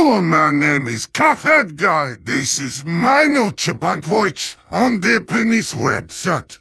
Hello, my name is Cuphead Guy. This is my new Chipmunk voice on the Japanese website.